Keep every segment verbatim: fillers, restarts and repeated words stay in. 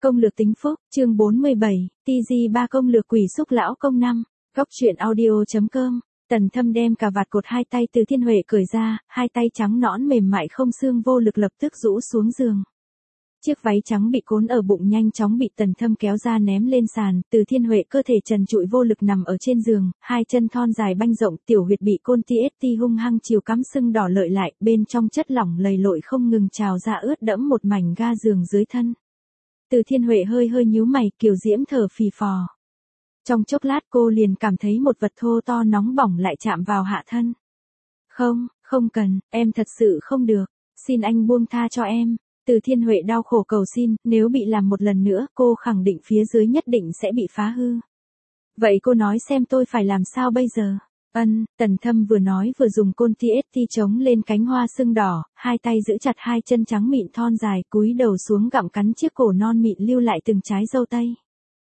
Công lược tính phúc, chương bốn mươi bảy, tê giê ba công lược quỷ xúc lão công năm. Góc truyện audio.com. Tần Thâm đem cà vạt cột hai tay Từ Thiên Huệ cởi ra, hai tay trắng nõn mềm mại không xương vô lực lập tức rũ xuống giường. Chiếc váy trắng bị cuốn ở bụng nhanh chóng bị Tần Thâm kéo ra ném lên sàn, Từ Thiên Huệ cơ thể trần trụi vô lực nằm ở trên giường, hai chân thon dài banh rộng, tiểu huyệt bị côn tê ét tê hung hăng chiều cắm sưng đỏ lợi lại, bên trong chất lỏng lầy lội không ngừng trào ra ướt đẫm một mảnh ga giường dưới thân. Từ Thiên Huệ hơi hơi nhíu mày, kiều diễm thở phì phò. Trong chốc lát cô liền cảm thấy một vật thô to nóng bỏng lại chạm vào hạ thân. Không, không cần, em thật sự không được, xin anh buông tha cho em. Từ Thiên Huệ đau khổ cầu xin, nếu bị làm một lần nữa, cô khẳng định phía dưới nhất định sẽ bị phá hư. Vậy cô nói xem tôi phải làm sao bây giờ? Ân, Tần Thâm vừa nói vừa dùng côn tê ét tê chống lên cánh hoa sưng đỏ, hai tay giữ chặt hai chân trắng mịn thon dài, cúi đầu xuống gặm cắn chiếc cổ non mịn lưu lại từng trái dâu tây.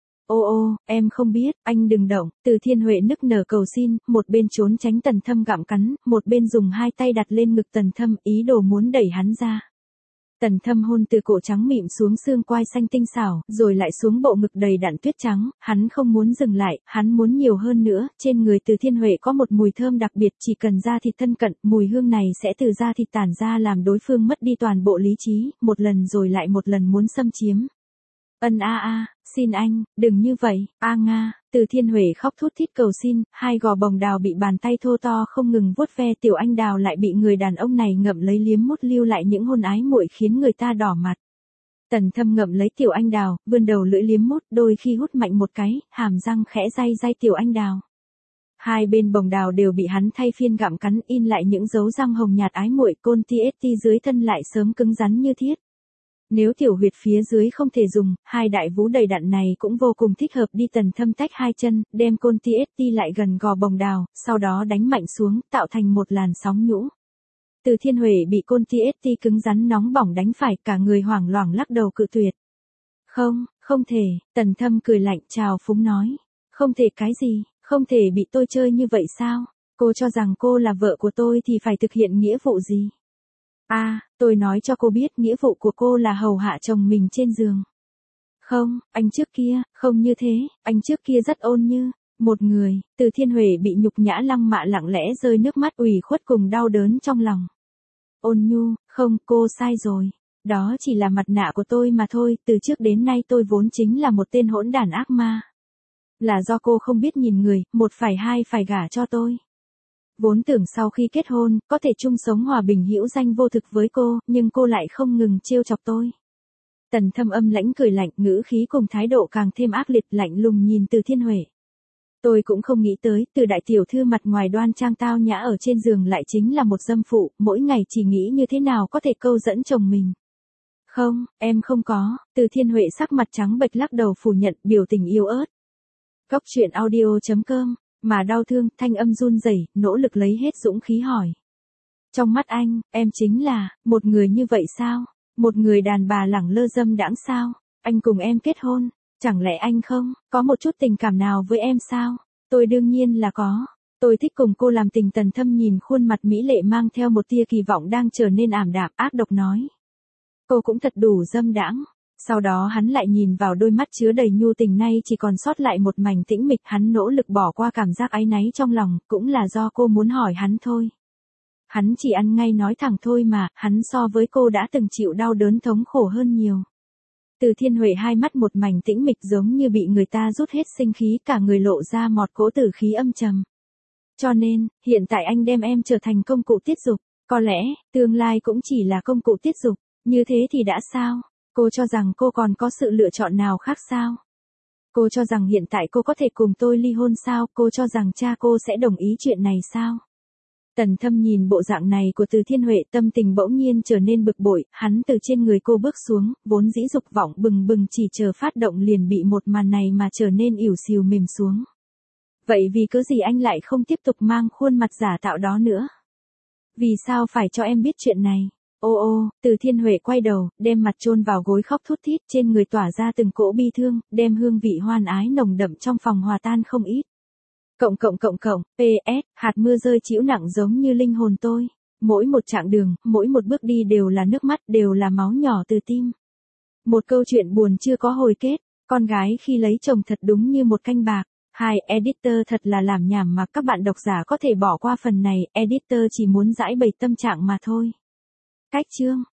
Ô ô, em không biết, anh đừng động. Từ Thiên Huệ nức nở cầu xin, một bên trốn tránh Tần Thâm gặm cắn, một bên dùng hai tay đặt lên ngực Tần Thâm, ý đồ muốn đẩy hắn ra. Tần Thâm hôn từ cổ trắng mịn xuống xương quai xanh tinh xảo, rồi lại xuống bộ ngực đầy đặn tuyết trắng, hắn không muốn dừng lại, hắn muốn nhiều hơn nữa, trên người Từ Thiên Huệ có một mùi thơm đặc biệt, chỉ cần da thịt thân cận, mùi hương này sẽ từ da thịt tản ra làm đối phương mất đi toàn bộ lý trí, một lần rồi lại một lần muốn xâm chiếm. Ân a a, xin anh, đừng như vậy, a nga. Từ Thiên Huệ khóc thút thít cầu xin, hai gò bồng đào bị bàn tay thô to không ngừng vuốt ve, tiểu anh đào lại bị người đàn ông này ngậm lấy liếm mút lưu lại những hôn ái muội khiến người ta đỏ mặt. Tần Thâm ngậm lấy tiểu anh đào, vươn đầu lưỡi liếm mút, đôi khi hút mạnh một cái, hàm răng khẽ day day tiểu anh đào. Hai bên bồng đào đều bị hắn thay phiên gặm cắn, in lại những dấu răng hồng nhạt ái muội, côn tê ét tê dưới thân lại sớm cứng rắn như thiết. Nếu tiểu huyệt phía dưới không thể dùng, hai đại vú đầy đặn này cũng vô cùng thích hợp đi. Tần Thâm tách hai chân, đem côn tê ét tê lại gần gò bồng đào, sau đó đánh mạnh xuống, tạo thành một làn sóng nhũ. Từ Thiên Huệ bị côn tê ét tê cứng rắn nóng bỏng đánh phải, cả người hoảng loảng lắc đầu cự tuyệt. Không, không thể. Tần Thâm cười lạnh chào phúng nói. Không thể cái gì, không thể bị tôi chơi như vậy sao? Cô cho rằng cô là vợ của tôi thì phải thực hiện nghĩa vụ gì? A, à, tôi nói cho cô biết nghĩa vụ của cô là hầu hạ chồng mình trên giường. Không, anh trước kia, không như thế, anh trước kia rất ôn như, một người. Từ Thiên Huệ bị nhục nhã lăng mạ lặng lẽ rơi nước mắt ủy khuất cùng đau đớn trong lòng. Ôn nhu, không, cô sai rồi. Đó chỉ là mặt nạ của tôi mà thôi, từ trước đến nay tôi vốn chính là một tên hỗn đản ác ma. Là do cô không biết nhìn người, một phải hai phải gả cho tôi. Vốn tưởng sau khi kết hôn, có thể chung sống hòa bình hữu danh vô thực với cô, nhưng cô lại không ngừng trêu chọc tôi. Tần Thâm âm lãnh cười lạnh, ngữ khí cùng thái độ càng thêm ác liệt, lạnh lùng nhìn Từ Thiên Huệ. Tôi cũng không nghĩ tới, từ đại tiểu thư mặt ngoài đoan trang tao nhã ở trên giường lại chính là một dâm phụ, mỗi ngày chỉ nghĩ như thế nào có thể câu dẫn chồng mình. Không, em không có. Từ Thiên Huệ sắc mặt trắng bệch lắc đầu phủ nhận, biểu tình yếu ớt. Góc truyện audio.com. Mà đau thương, thanh âm run rẩy, nỗ lực lấy hết dũng khí hỏi. Trong mắt anh, em chính là, một người như vậy sao? Một người đàn bà lẳng lơ dâm đãng sao? Anh cùng em kết hôn, chẳng lẽ anh không, có một chút tình cảm nào với em sao? Tôi đương nhiên là có. Tôi thích cùng cô làm tình. Tần Thâm nhìn khuôn mặt mỹ lệ mang theo một tia kỳ vọng đang trở nên ảm đạm, ác độc nói. Cô cũng thật đủ dâm đãng. Sau đó hắn lại nhìn vào đôi mắt chứa đầy nhu tình nay chỉ còn sót lại một mảnh tĩnh mịch, hắn nỗ lực bỏ qua cảm giác áy náy trong lòng, cũng là do cô muốn hỏi hắn thôi. Hắn chỉ ăn ngay nói thẳng thôi mà, hắn so với cô đã từng chịu đau đớn thống khổ hơn nhiều. Từ Thiên Huệ hai mắt một mảnh tĩnh mịch giống như bị người ta rút hết sinh khí, cả người lộ ra một cỗ tử khí âm trầm. Cho nên, hiện tại anh đem em trở thành công cụ tiết dục, có lẽ, tương lai cũng chỉ là công cụ tiết dục, như thế thì đã sao? Cô cho rằng cô còn có sự lựa chọn nào khác sao? Cô cho rằng hiện tại cô có thể cùng tôi ly hôn sao? Cô cho rằng cha cô sẽ đồng ý chuyện này sao? Tần Thâm nhìn bộ dạng này của Từ Thiên Huệ, tâm tình bỗng nhiên trở nên bực bội, hắn từ trên người cô bước xuống, vốn dĩ dục vọng bừng bừng chỉ chờ phát động liền bị một màn này mà trở nên ỉu xìu mềm xuống. Vậy vì cớ gì anh lại không tiếp tục mang khuôn mặt giả tạo đó nữa? Vì sao phải cho em biết chuyện này? Ô ô, Từ Thiên Huệ quay đầu, đem mặt chôn vào gối khóc thút thít, trên người tỏa ra từng cỗ bi thương, đem hương vị hoan ái nồng đậm trong phòng hòa tan không ít. Cộng cộng cộng cộng, pê ét, hạt mưa rơi trĩu nặng giống như linh hồn tôi. Mỗi một chặng đường, mỗi một bước đi đều là nước mắt, đều là máu nhỏ từ tim. Một câu chuyện buồn chưa có hồi kết, con gái khi lấy chồng thật đúng như một canh bạc. Hai, editor thật là làm nhảm mà các bạn độc giả có thể bỏ qua phần này, editor chỉ muốn giải bày tâm trạng mà thôi. Cách chương